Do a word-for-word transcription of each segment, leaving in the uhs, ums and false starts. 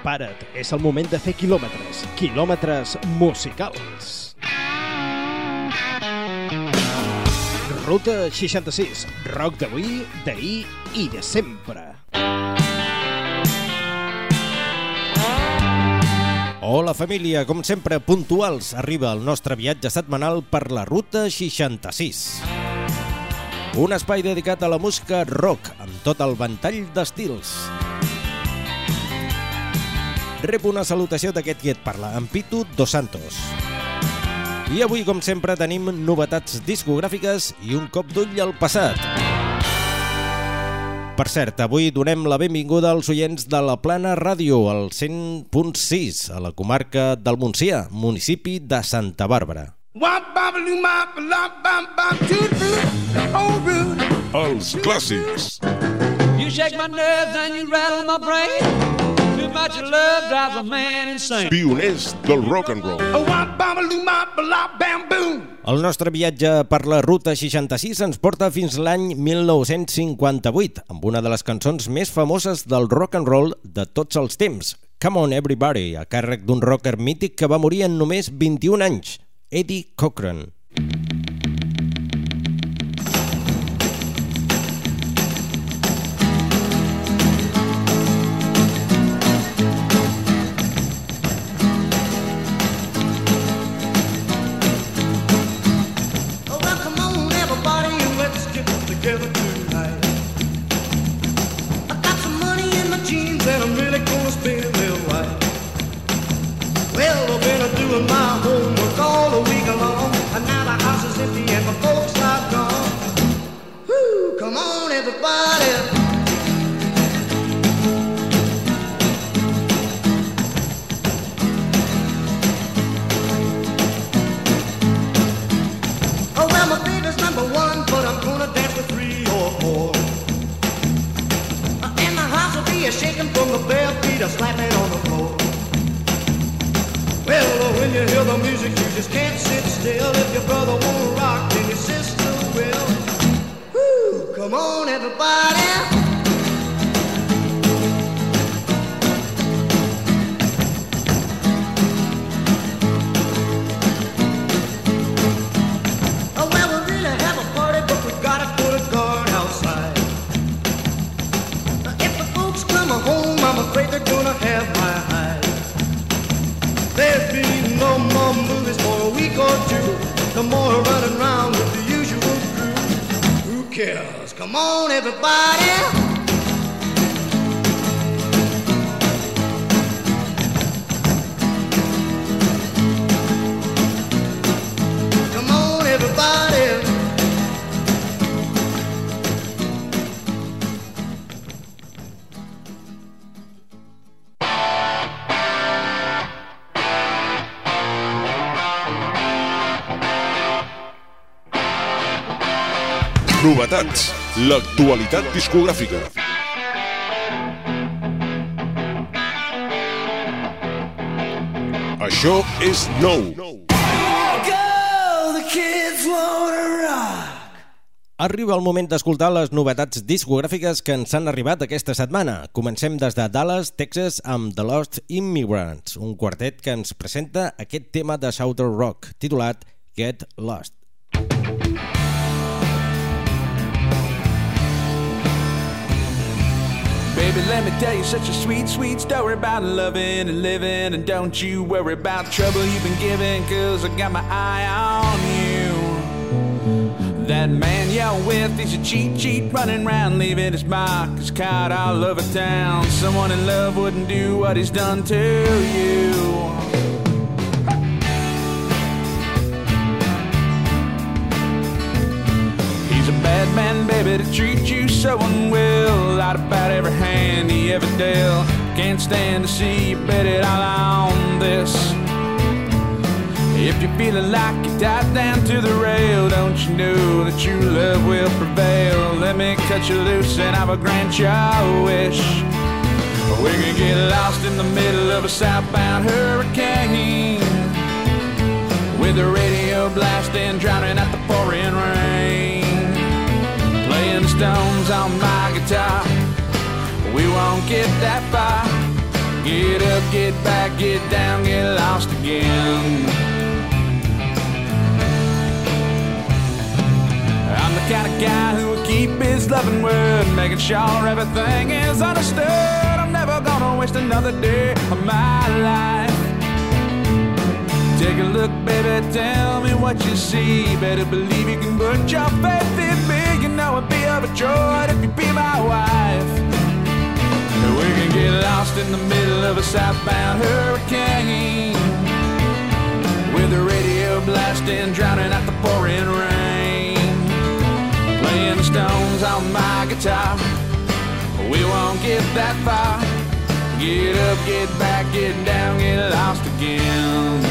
Prepara't, és el moment de fer quilòmetres, quilòmetres musicals. Ruta seixanta-sis, rock d'avui, d'ahir i de sempre. Hola família, com sempre puntuals, arriba el nostre viatge setmanal per la Ruta seixanta-sis. Un espai dedicat a la música rock, amb tot el ventall d'estils. Rep una salutació d'aquest qui et parla, en Pitu Dos Santos. I avui, com sempre, tenim novetats discogràfiques i un cop d'ull al passat. Per cert, avui donem la benvinguda als oients de la Plana Ràdio, al cent punt sis, a la comarca del Montsià, municipi de Santa Bàrbara. Els clàssics. You shake my nerves and you rattle my brain. Too much love drives a man insane. Pioners del rock and roll. El nostre viatge per la Ruta seixanta-sis ens porta fins l'any mil nou-cents cinquanta-vuit, amb una de les cançons més famoses del rock and roll de tots els temps, Come On Everybody, a càrrec d'un rocker mític que va morir en només vint-i-un anys, Eddie Cochran. Novetats, l'actualitat discogràfica. Això és nou. Arriba el moment d'escoltar les novetats discogràfiques que ens han arribat aquesta setmana. Comencem des de Dallas, Texas, amb The Lost Immigrants, un quartet que ens presenta aquest tema de Southern Rock, titulat Get Lost. Baby, let me tell you such a sweet, sweet story about loving and living. And don't you worry about the trouble you've been given, cause I got my eye on you. That man you're with, he's a cheat, cheat, running around, leaving his mark, his card all over town. Someone in love wouldn't do what he's done to you. He's a bad man, baby, to treat you so unwell. Lied about every hand he ever dealt. Can't stand to see you bet it all on this. If you're feeling like you died down to the rail, don't you know that true love will prevail? Let me cut you loose and I'll grant your wish. We can get lost in the middle of a southbound hurricane, with the radio blasting, drowning out the pouring rain. Playing Stones on my guitar, we won't get that far. Get up, get back, get down, get lost again. I'm the kind of guy who will keep his loving word, making sure everything is understood. I'm never gonna waste another day of my life. Take a look, baby, tell me what you see. Better believe you can put your faith in me. You know it'd be of a joy if you be my wife. We can get lost in the middle of a southbound hurricane, with the radio blasting, drowning out the pouring rain. Playing the Stones on my guitar, we won't get that far. Get up, get back, get down, get lost again.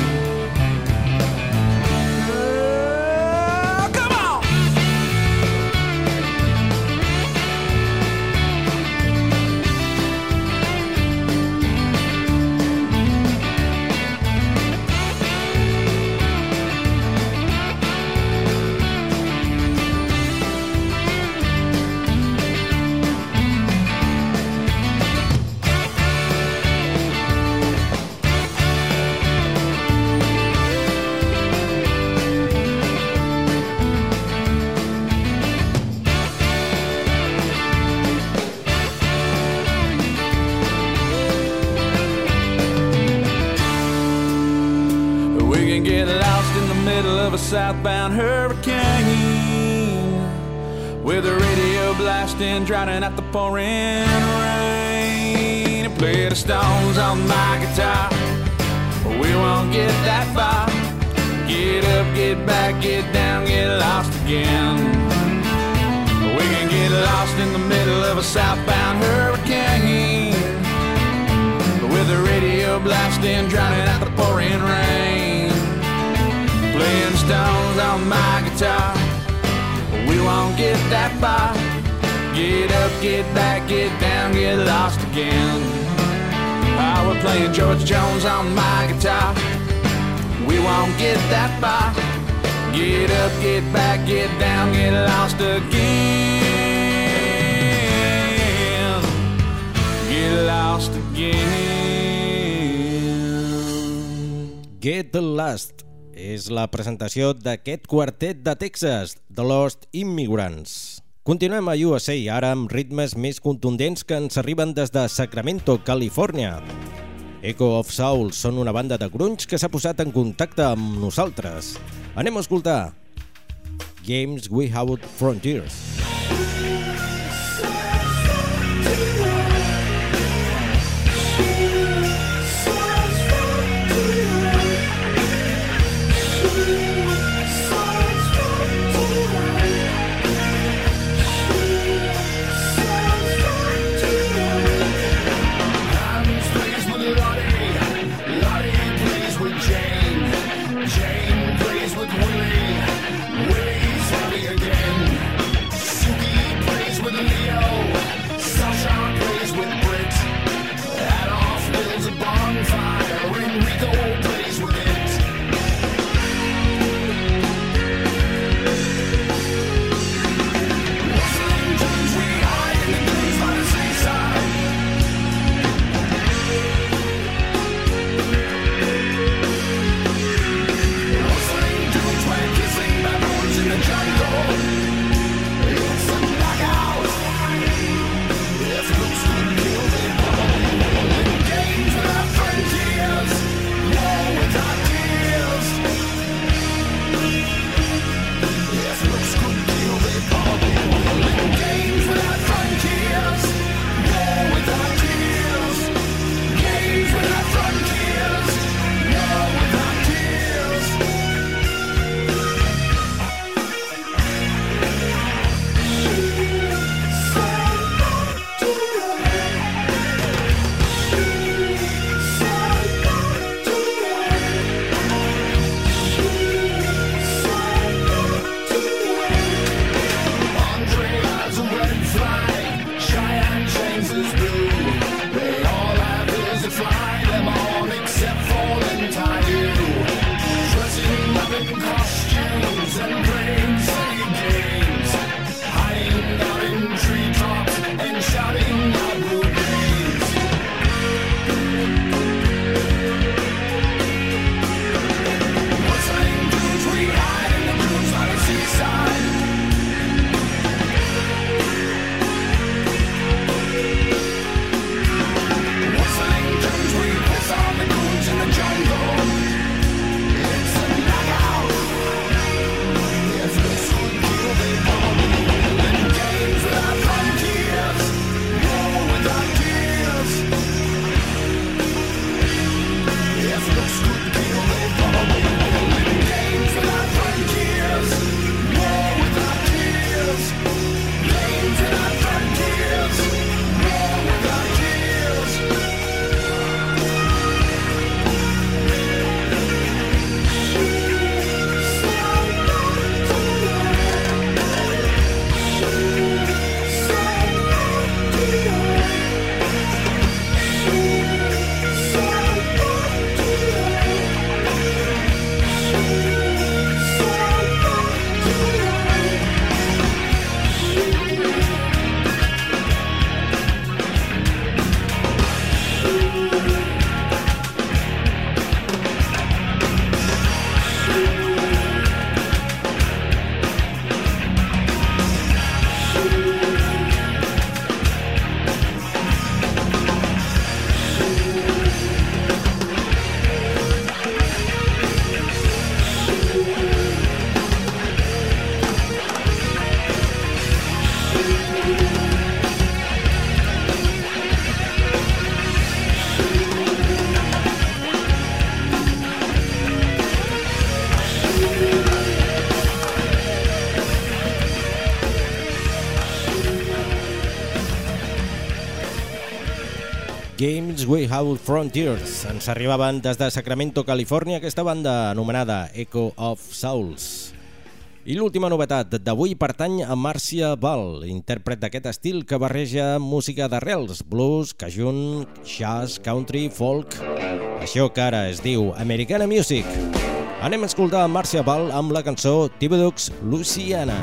Southbound hurricane, with the radio blasting, drowning out the pouring rain. Play the Stones on my guitar, we won't get that far. Get up, get back, get down, get lost again. We can get lost in the middle of a southbound hurricane, with the radio blasting, drowning out the pouring rain. Playing Stones on my guitar, we won't get that far. Get up, get back, get down, get lost again. Oh, we're playing George Jones on my guitar, we won't get that far. Get up, get back, get down, get lost again. Get lost again. Get Lost és la presentació d'aquest quartet de Texas, The Lost Immigrants. Continuem a U S A ara amb ritmes més contundents que ens arriben des de Sacramento, Califòrnia. Echo of Soul són una banda de grunge que s'ha posat en contacte amb nosaltres. Anem a escoltar Games Without Frontiers. Jane plays with Willie, Willie's happy again. Games Without Frontiers. Ens arribaven des de Sacramento, Califòrnia, aquesta banda anomenada Echo of Souls. I l'última novetat d'avui pertany a Marcia Ball, intèrpret d'aquest estil que barreja música d'arrels, blues, cajun, jazz, country, folk... Això que ara es diu Americana Music. Anem a escoltar Marcia Ball amb la cançó Thibodaux Louisiana.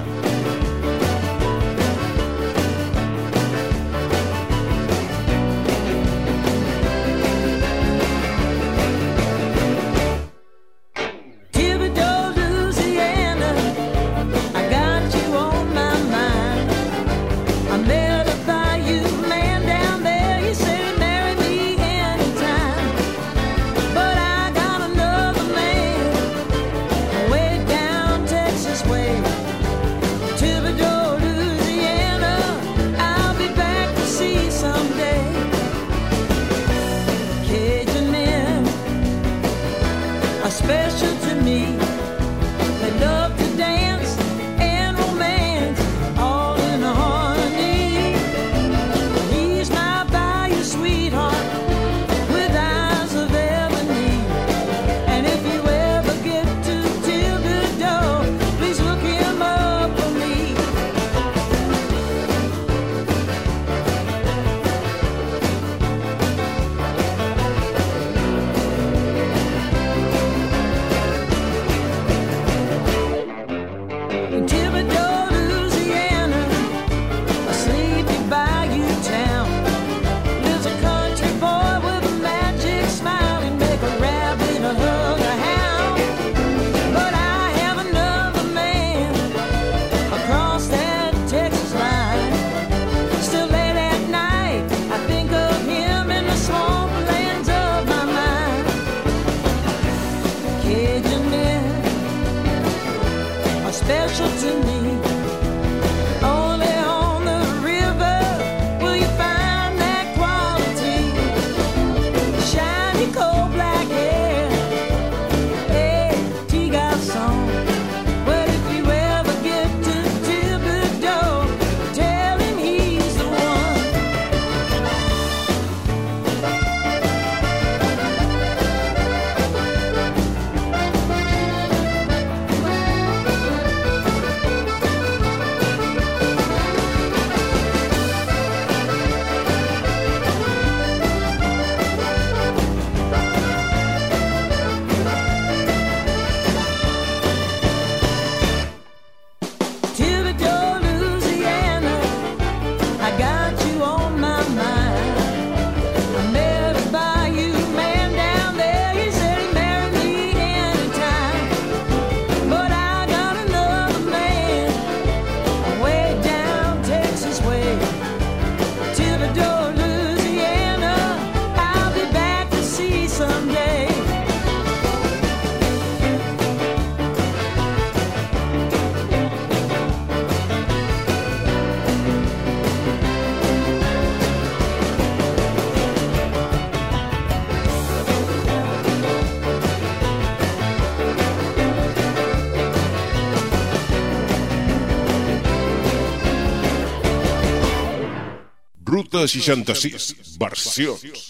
Ruta seixanta-sis, versions.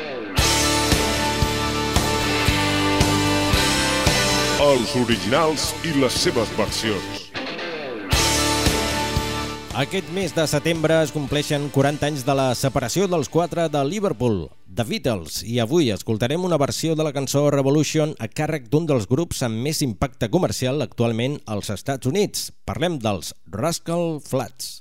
Els originals i les seves versions. Aquest mes de setembre es compleixen quaranta anys de la separació dels quatre de Liverpool, The Beatles, i avui escoltarem una versió de la cançó Revolution a càrrec d'un dels grups amb més impacte comercial actualment als Estats Units. Parlem dels Rascal Flatts.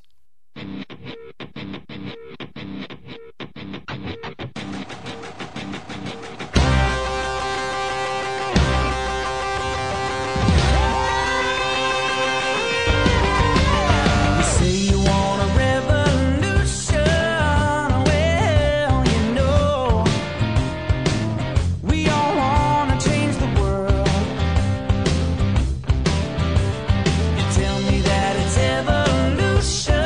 Tell me that it's evolution.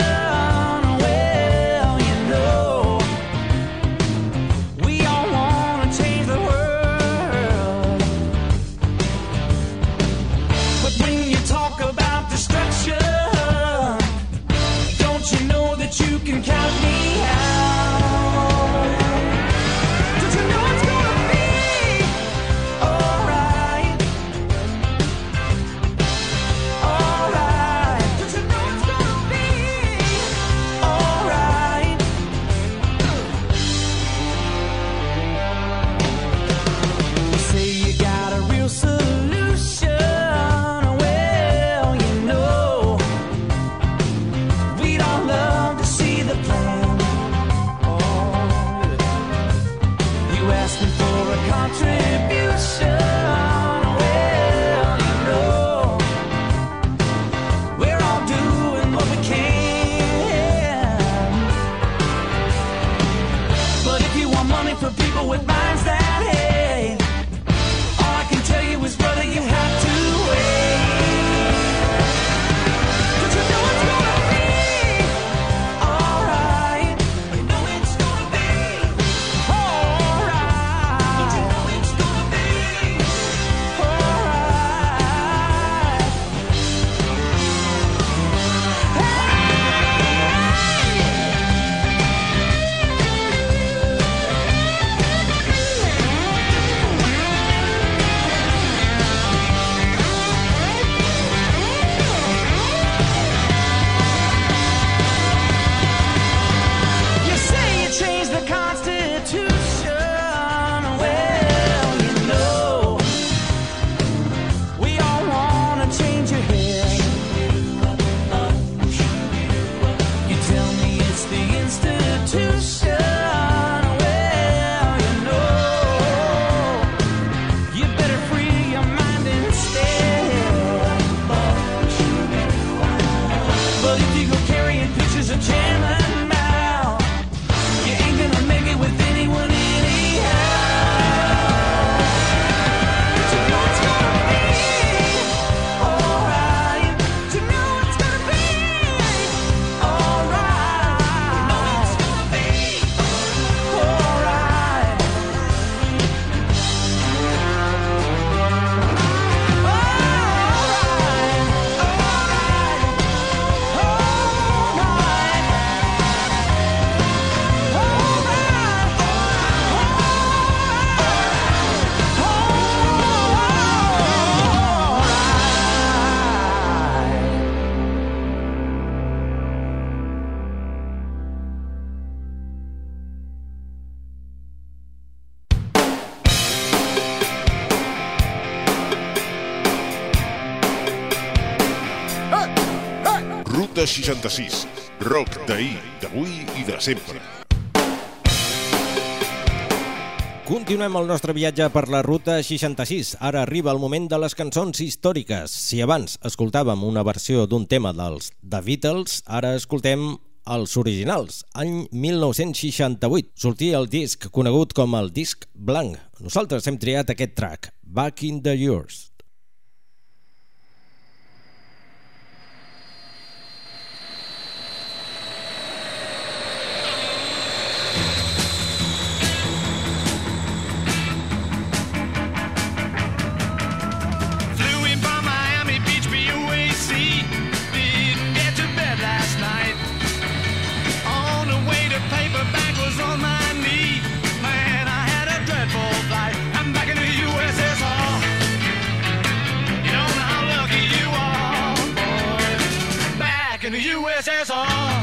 Well, if you go carrying pictures of Chairman Mao, you ain't gonna make it with anyone anyhow. But you know it's gonna be alright. You know it's gonna be alright. You know it's gonna be alright. Ruta seixanta-sis. Rock d'ahir, d'avui i de sempre. Continuem el nostre viatge per la Ruta seixanta-sis. Ara arriba el moment de les cançons històriques. Si abans escoltàvem una versió d'un tema dels The Beatles, ara escoltem els originals. Any mil nou-cents seixanta-vuit. Sortia el disc conegut com el disc blanc. Nosaltres hem triat aquest track, Back in the Years. In the U S S R,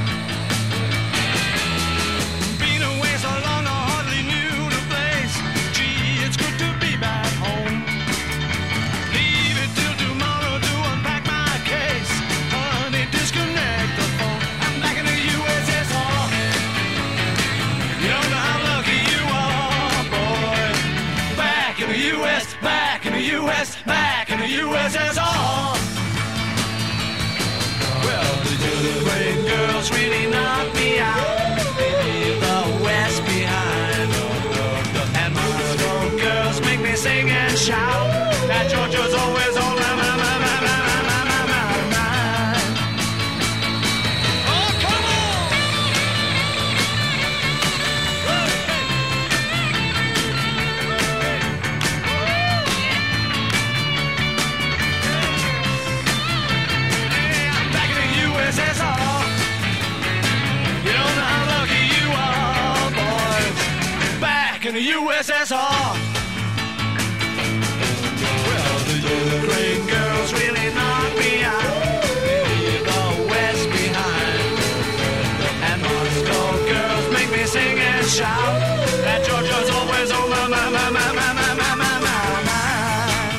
been away so long I hardly knew the place. Gee, it's good to be back home. Leave it till tomorrow to unpack my case. Honey, disconnect the phone. I'm back in the U S S R. You don't know how lucky you are, boy. Back in the U S, back in the U S, back in the U S S R. Well, the great girls really knock me out. They leave the West behind. And Moscow girls make me sing and shout. That Georgia's always on my, my, my, my, my, my, my, my mind. Oh, come on! Hey, I'm back in the U S S R. You don't know how lucky you are, boys. Back in the U S S R. Well, the Ukraine girls really knock me out. They leave the West behind. And Moscow girls make me sing and shout. That Georgia's always on my, my, my, my, my, my, my, my, my mind.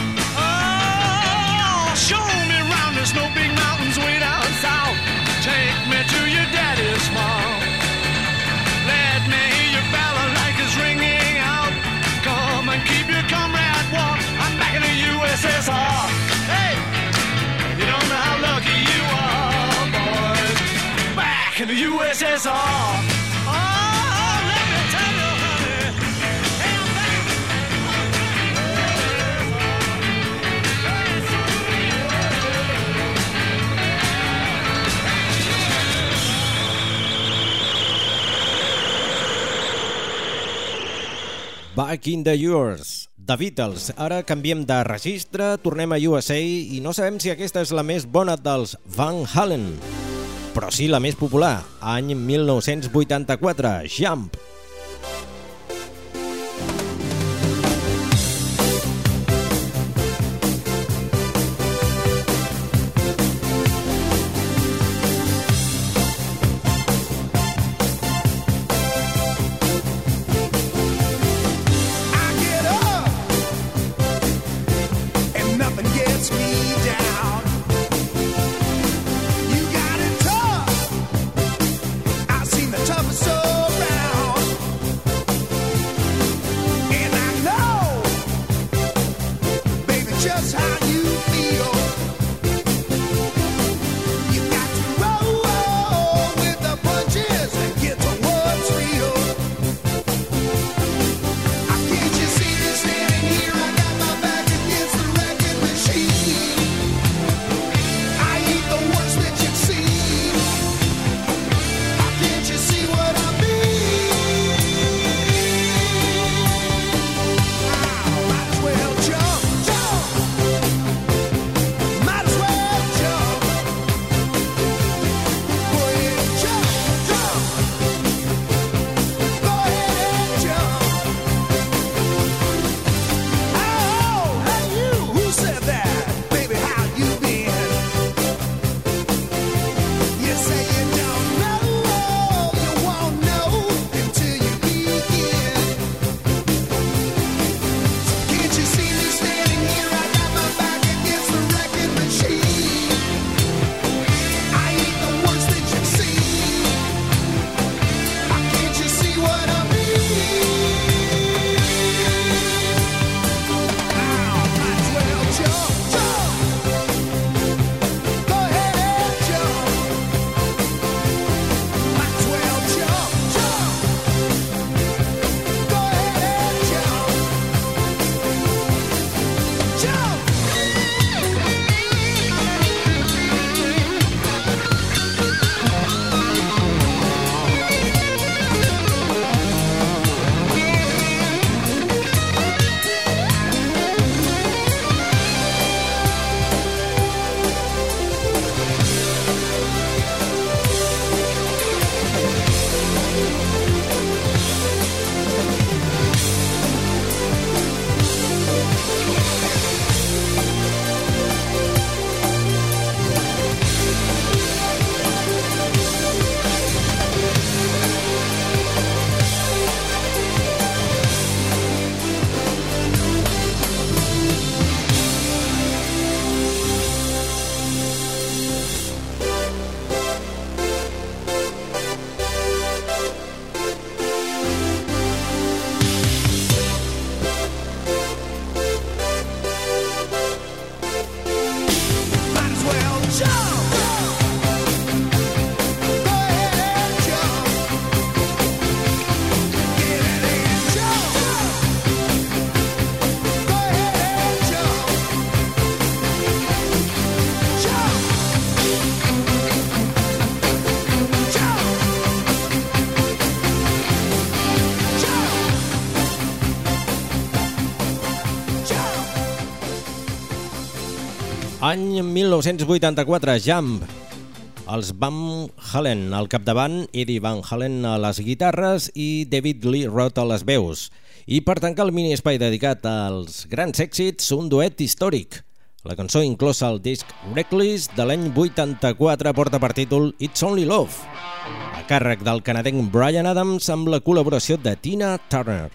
Oh, show me round, there's no big mountains way down south. Take me to your daddy's farm. Let me hear your balalaikas ringing out. Come and keep your comrade warm. I'm back in the U S S R. Hey, you don't know how lucky you are, boys. Back in the U S S R. Oh, let me tell you, honey. Hey, I'm back. Back in the Years, The Beatles. Ara canviem de registre, tornem a U S A i no sabem si aquesta és la més bona dels Van Halen, però sí la més popular, any mil nou-cents vuitanta-quatre, Jump. Toughest around. Any mil nou-cents vuitanta-quatre, Jump. Els Van Halen al capdavant, Eddie Van Halen a les guitarres i David Lee Roth a les veus. I per tancar el mini espai dedicat als grans èxits, un duet històric. La cançó inclosa al disc Reckless de l'any vuitanta-quatre porta per títol It's Only Love, a càrrec del canadenc Bryan Adams amb la col·laboració de Tina Turner.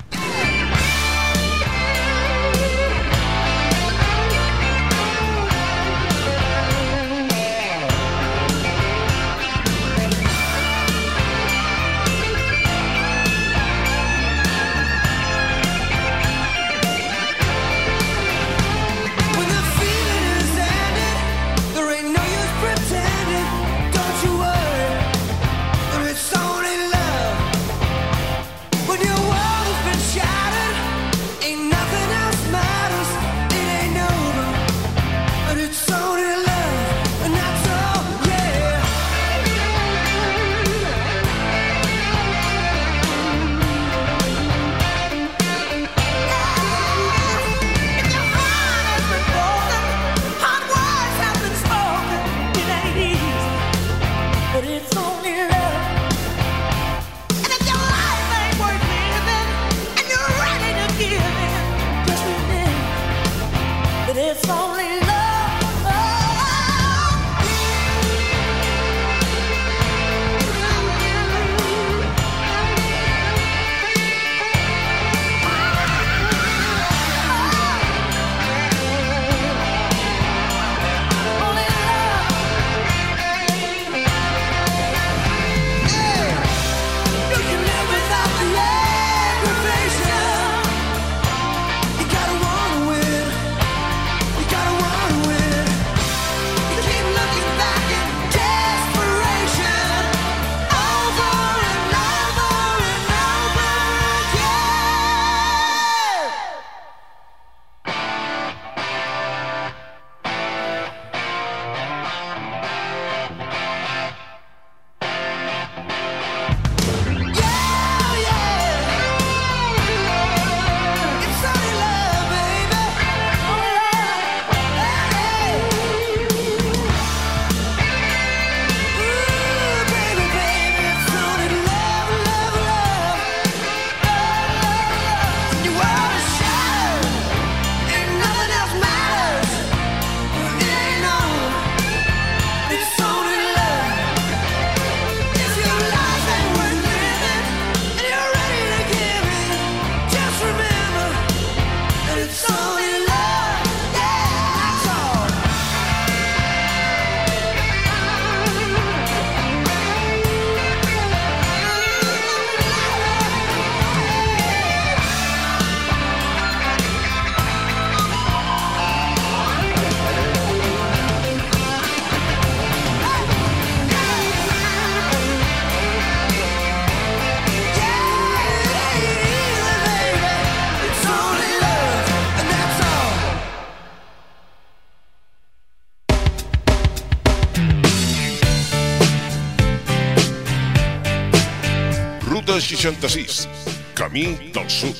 seixanta-sis, Camí del Sud.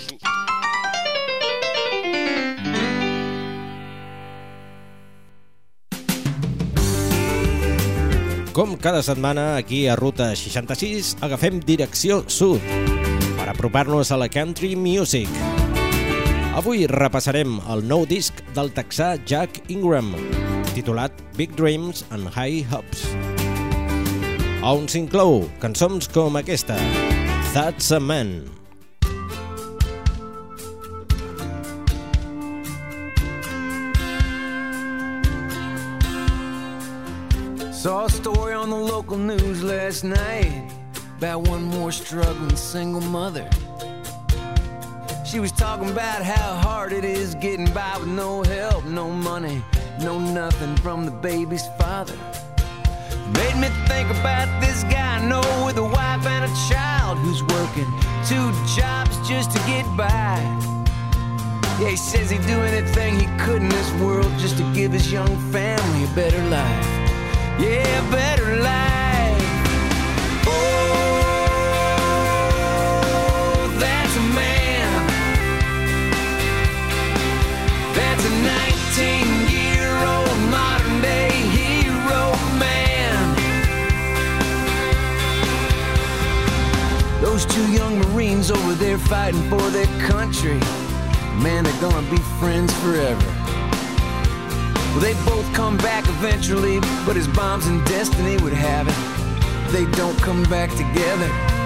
Com cada setmana, aquí a Ruta seixanta-sis agafem direcció sud per apropar-nos a la country music. Avui repassarem el nou disc del texà Jack Ingram, titulat Big Dreams and High Hopes, on s'inclou cançons com aquesta, That's a Man. Saw a story on the local news last night about one more struggling single mother. She was talking about how hard it is getting by with no help, no money, know nothing from the baby's father. Made me think about this guy I know with a wife and a child who's working two jobs just to get by. Yeah, he says he'd do anything he could in this world just to give his young family a better life. Yeah, a better life. Oh, that's a man. That's a nineteen-year-old modern-day hero man. Those two young Marines over there fighting for their country, man, they're gonna be friends forever. Well, they both come back eventually, but as bombs and destiny would have it, they don't come back together.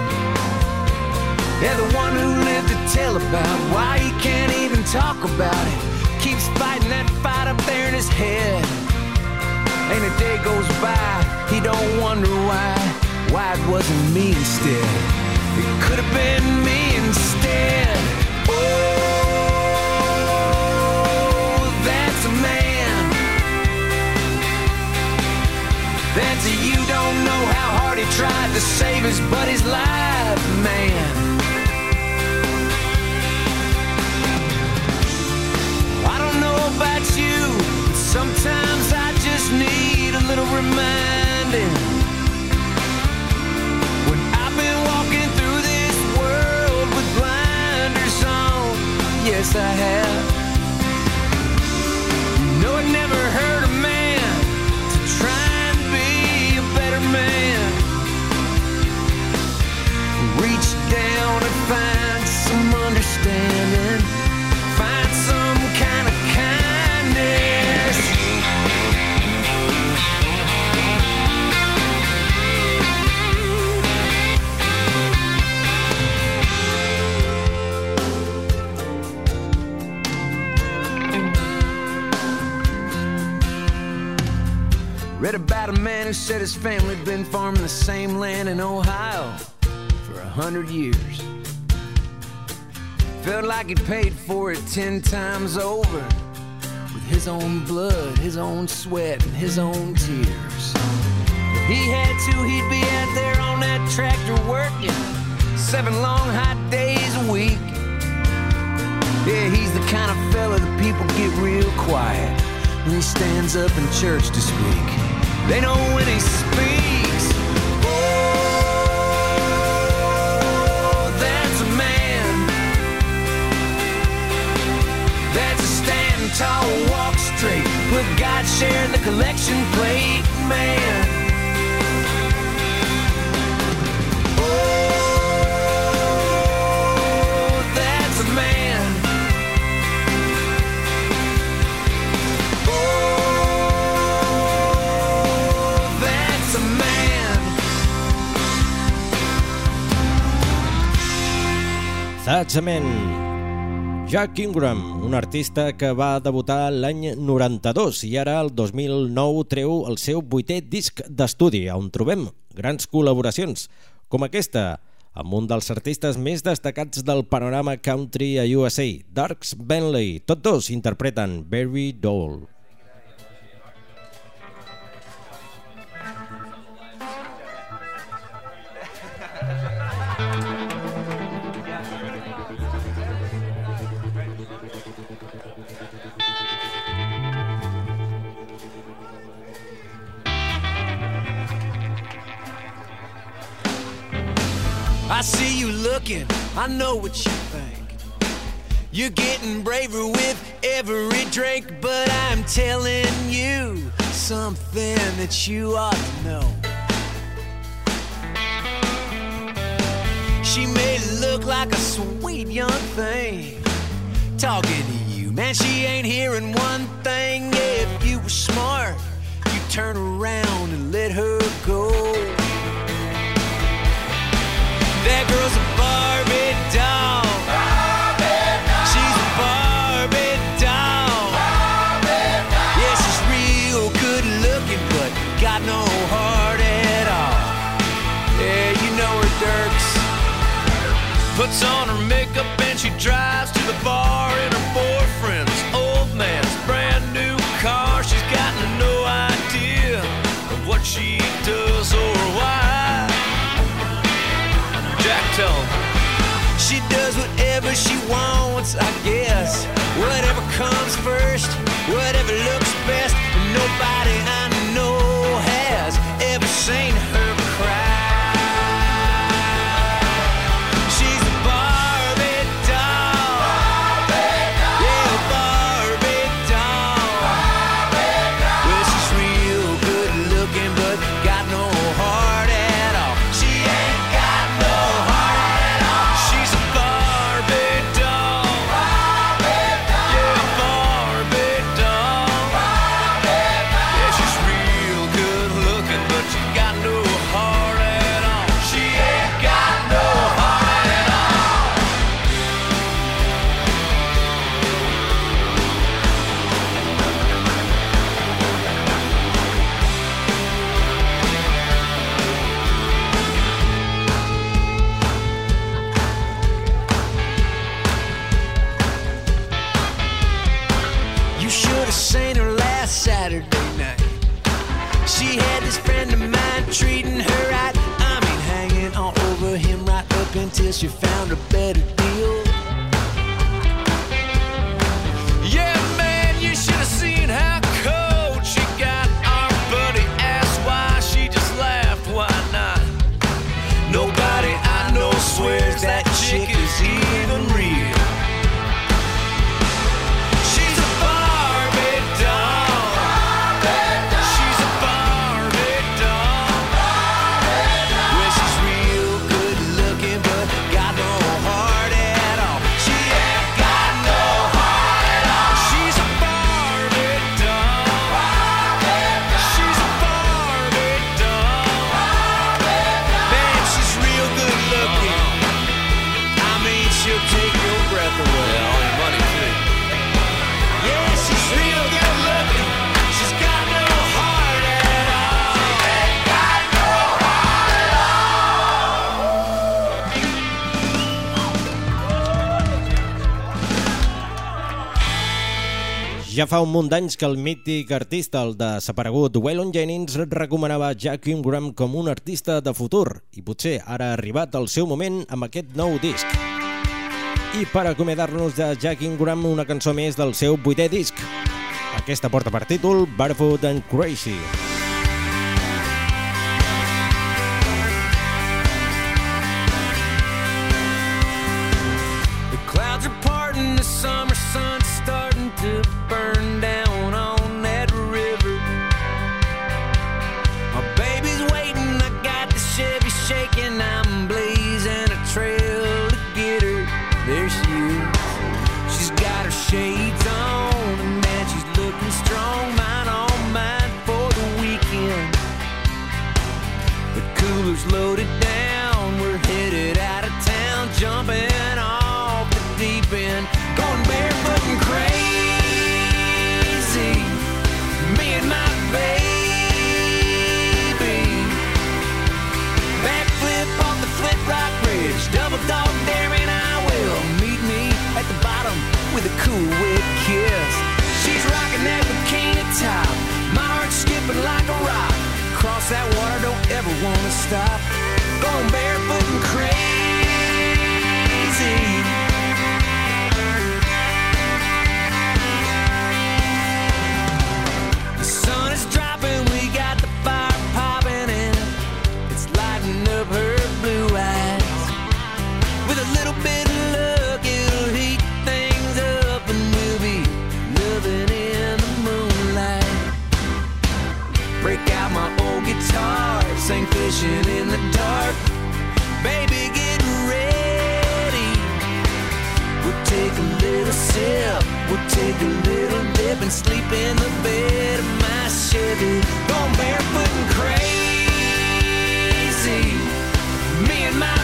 Yeah, the one who lived to tell about why he can't even talk about it keeps fighting that fight up there in his head. And a day goes by, he don't wonder why, why it wasn't me instead. It could have been me instead. Oh, that's a man. That's a you don't know how hard he tried to save his buddy's life, man. I don't know about you, but sometimes I just need a little reminding. When I've been walking through this world with blinders on, yes I have. You know it never hurt a man to try and be a better man. Reach down and find some understanding, find some kind of kindness. Read about a man who said his family had been farming the same land in Ohio for a hundred years. Felt like he paid for it ten times over with his own blood, his own sweat, and his own tears. If he had to, he'd be out there on that tractor working seven long hot days a week. Yeah, he's the kind of fella that people get real quiet when he stands up in church to speak. They know when he speaks. Oh, that's a man. That's a stand tall, walk straight, put God share in the collection plate, man. Oh, that's a man. That's a Man. Jack Ingram, un artista que va debutar l'any noranta-dos i ara el dos mil nou treu el seu vuitè disc d'estudi, on trobem grans col·laboracions, com aquesta, amb un dels artistes més destacats del panorama country a U S A, Dierks Bentley. Tots dos interpreten Very Doll. I see you looking, I know what you think. You're getting braver with every drink, but I'm telling you something that you ought to know. She may look like a sweet young thing talking to you. Man, she ain't hearing one thing. Yeah, if you were smart, you'd turn around and let her go. That girl's a Barbie doll. Barbie doll. She's a Barbie doll. Barbie doll. Yeah, she's real good looking, but got no heart at all. Yeah, you know her, Dierks. Puts on her makeup and she drives to the bar in her boyfriend's old man's brand new car. She's she does or why. Jack, tell him. She does whatever she wants, I guess. Whatever comes first, whatever looks best. And nobody I know has ever seen her cry. She's a Barbie doll. Barbie doll. Yeah, a Barbie doll. Barbie doll. Well, she's real good looking, but got no heart at all. She ain't got no heart at all. She's a Barbie doll. Barbie doll. Yeah, a Barbie doll. Barbie doll. Yeah, she's real good looking, but she got no heart at all. She ain't got no heart at all. You should have seen her last Saturday night. She had this friend of mine treating her right. I mean, hanging all over him right up until she found a better deal. Yeah, man, you should have seen how cold she got. Our buddy asked why, she just laughed, why not? Nobody I know swears that chick is even real. She's a Barbie doll. She's a Barbie doll. Well, she's real good looking, but got no heart at all. She ain't got no heart at all. She's a Barbie doll. She's a Barbie doll. Man, she's real good looking. I mean, she'll take your breath away. All your money, too. Yeah, she's real good looking. She's got no heart at all. She ain't got no heart at Ja fa un munt d'anys que el mític artista, el desaparegut Waylon Jennings, recomanava Jack Ingram com un artista de futur i potser ara ha arribat el seu moment amb aquest nou disc. I per acomiadar-nos de Jack Ingram, una cançó més del seu vuitè disc. Aquesta porta per títol Barefoot and Crazy. The clouds are parting, the summer sun's starting to burn down on that river. My baby's waiting, I got the Chevy shaking, I'm blazing a trail to get her. There she is, she's got her shades on, and man, she's looking strong, mine on mine for the weekend. The cooler's loaded down, we're headed out of town, jumping off the deep end, going barefoot and crazy. Me and my baby, backflip off the Flint Rock Bridge, double dog dare and I will meet me at the bottom with a cool wet kiss. She's rocking that bikini top, my heart's skipping like a rock. Cross that water, don't ever wanna stop, going barefoot and crazy. The sun is dropping, we got the fire popping, and it's lighting up her blue eyes. With a little bit of luck, it'll heat things up, and we'll be loving in the moonlight. Break out my old guitar, sing Fishing in the Dark. Baby, get ready. We'll take a little sip, we'll take a little dip, and sleep in the bed of my Chevy. Going barefoot and crazy. Me and my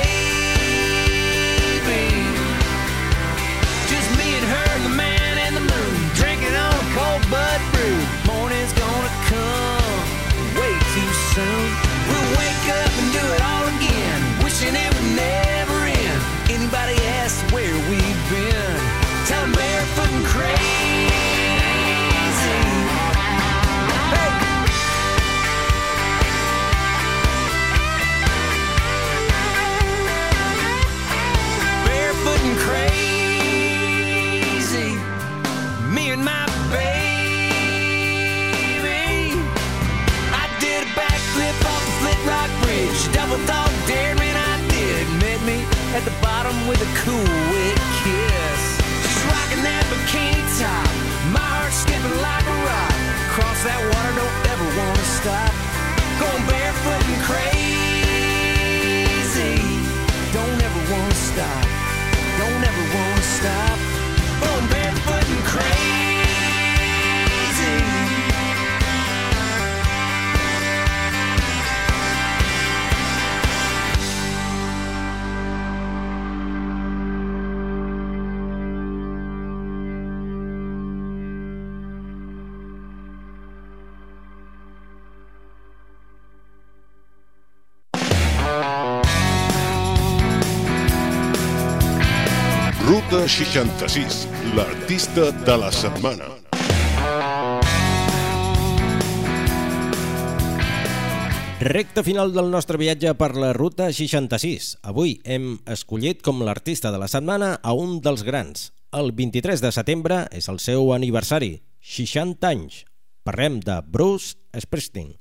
baby, just me and her and the man in the moon, drinking on a cold Bud brew. Morning's gonna come way too soon. We'll wake up and do it all again, wishing it would never end. Anybody asks where we've been, tell them barefoot and crazy. Hey. double dog dared me and I did. Met me at the bottom with a cool wet kiss. She's rocking that bikini top, my heart skipping like a rock. Cross that water, don't ever wanna stop. Going barefoot and crazy. Don't ever wanna stop. Don't ever wanna stop. Going barefoot and crazy. Ruta seixanta-sis, l'artista de la setmana. Recte final del nostre viatge per la Ruta seixanta-sis. Avui hem escollit com l'artista de la setmana a un dels grans. El vint-i-tres de setembre és el seu aniversari, seixanta anys. Parlem de Bruce Springsteen.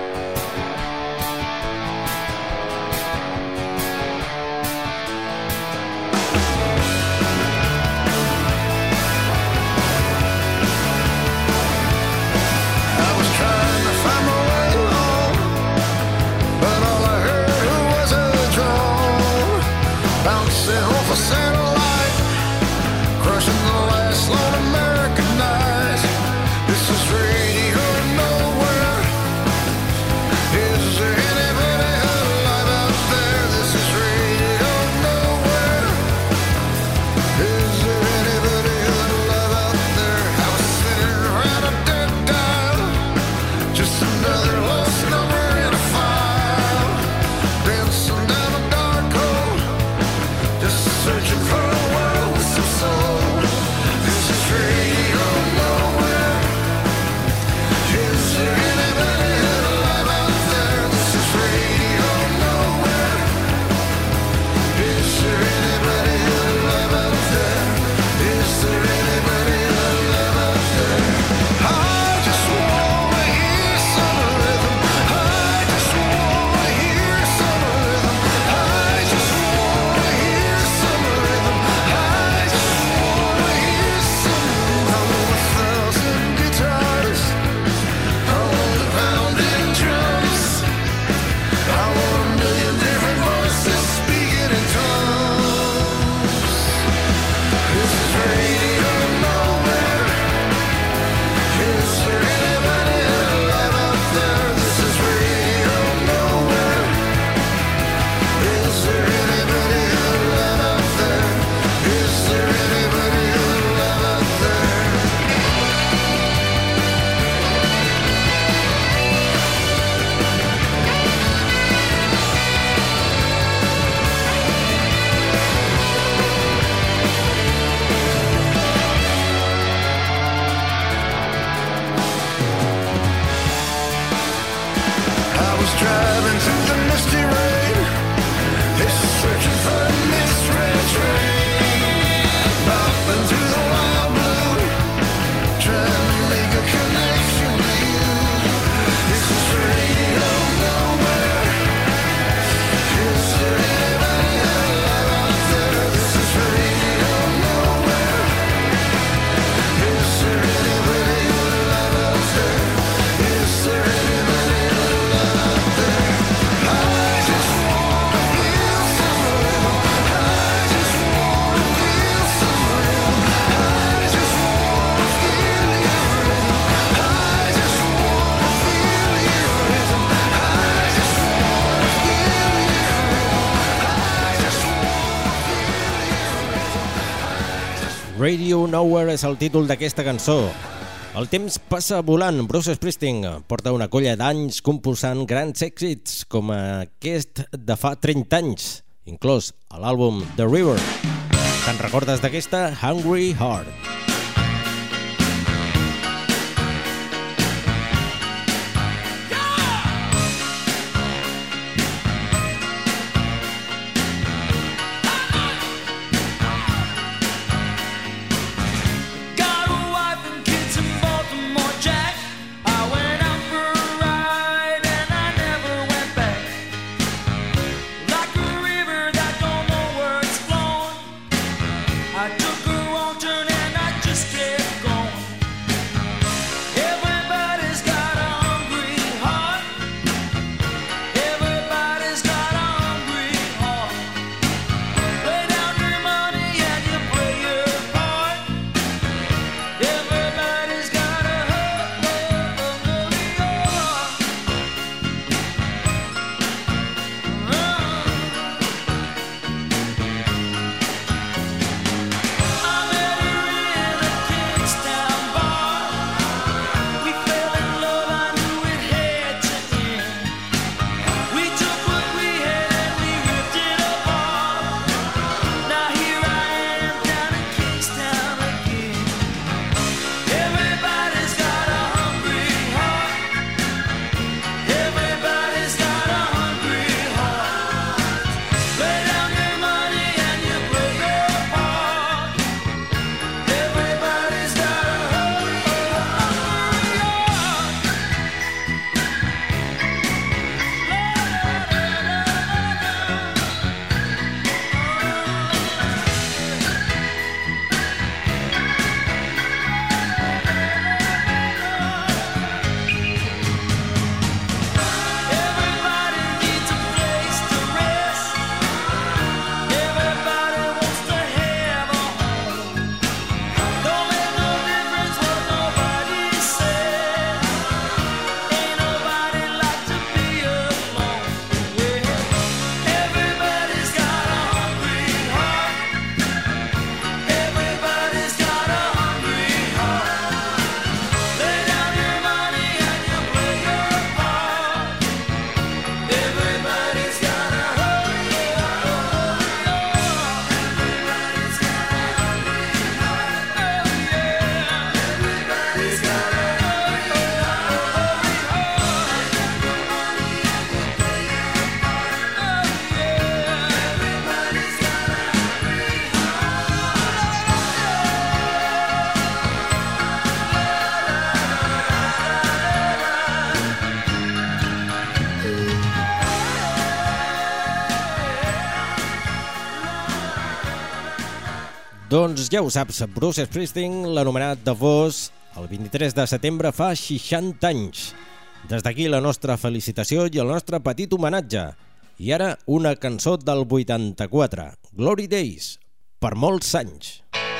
Radio Nowhere és el títol d'aquesta cançó. El temps passa volant. Bruce Springsteen porta una colla d'anys composant grans èxits com aquest de fa trenta anys, inclòs a l'àlbum The River. Te'n recordes d'aquesta? Hungry Heart. I went out for a ride and I never went back. Doncs ja ho saps, Bruce Springsteen, l'anomenat The Voice, el vint-i-tres de setembre fa seixanta anys. Des d'aquí la nostra felicitació i el nostre petit homenatge. I ara una cançó del vuitanta-quatre, Glory Days, per molts anys.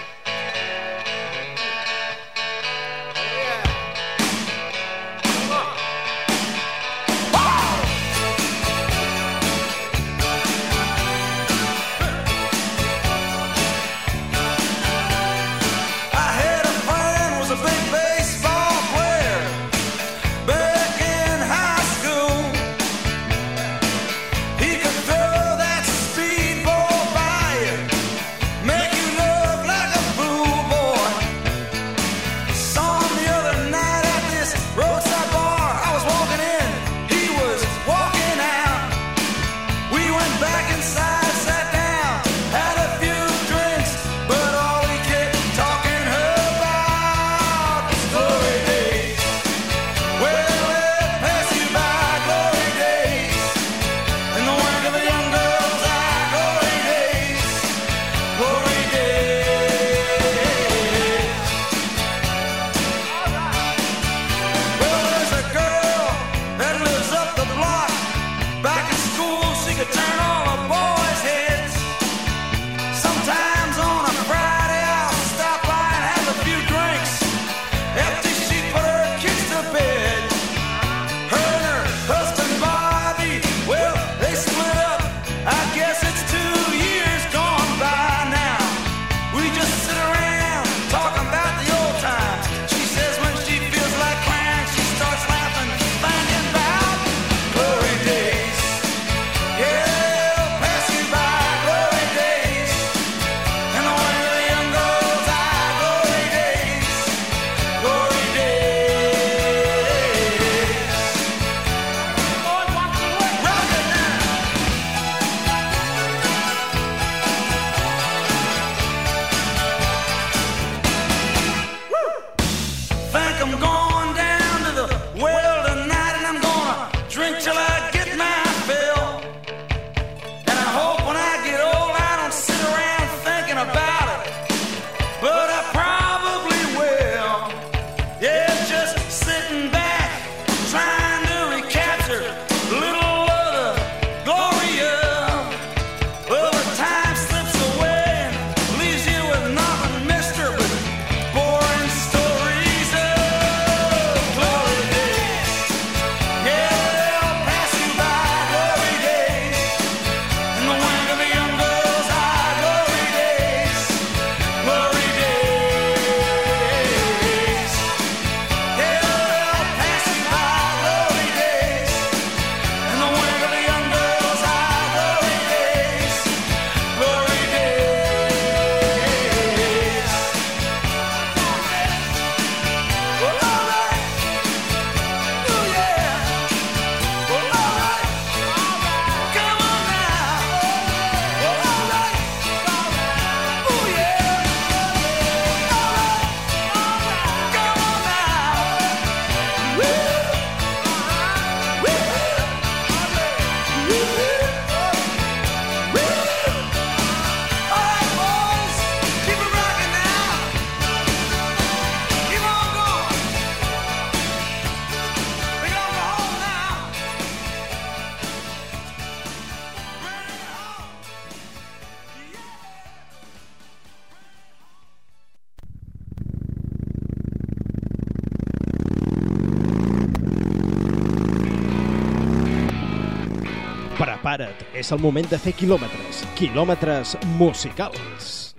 Prepara't, és el moment de fer quilòmetres, quilòmetres musicals.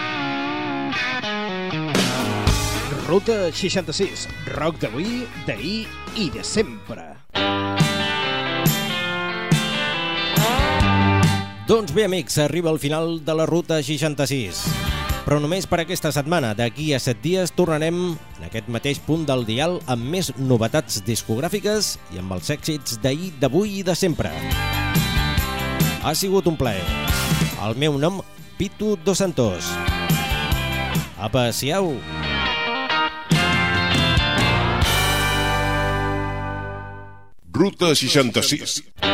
Ruta seixanta-sis, rock d'avui, d'ahir i de sempre. Doncs bé, amics, arriba el final de la Ruta seixanta-sis. Però només per aquesta setmana. D'aquí a set dies tornarem en aquest mateix punt del dial amb més novetats discogràfiques i amb els èxits d'ahir, d'avui i de sempre. Ha sigut un plaer. El meu nom, Pitu Dos Santos. Apa, siau! Ruta seixanta-sis.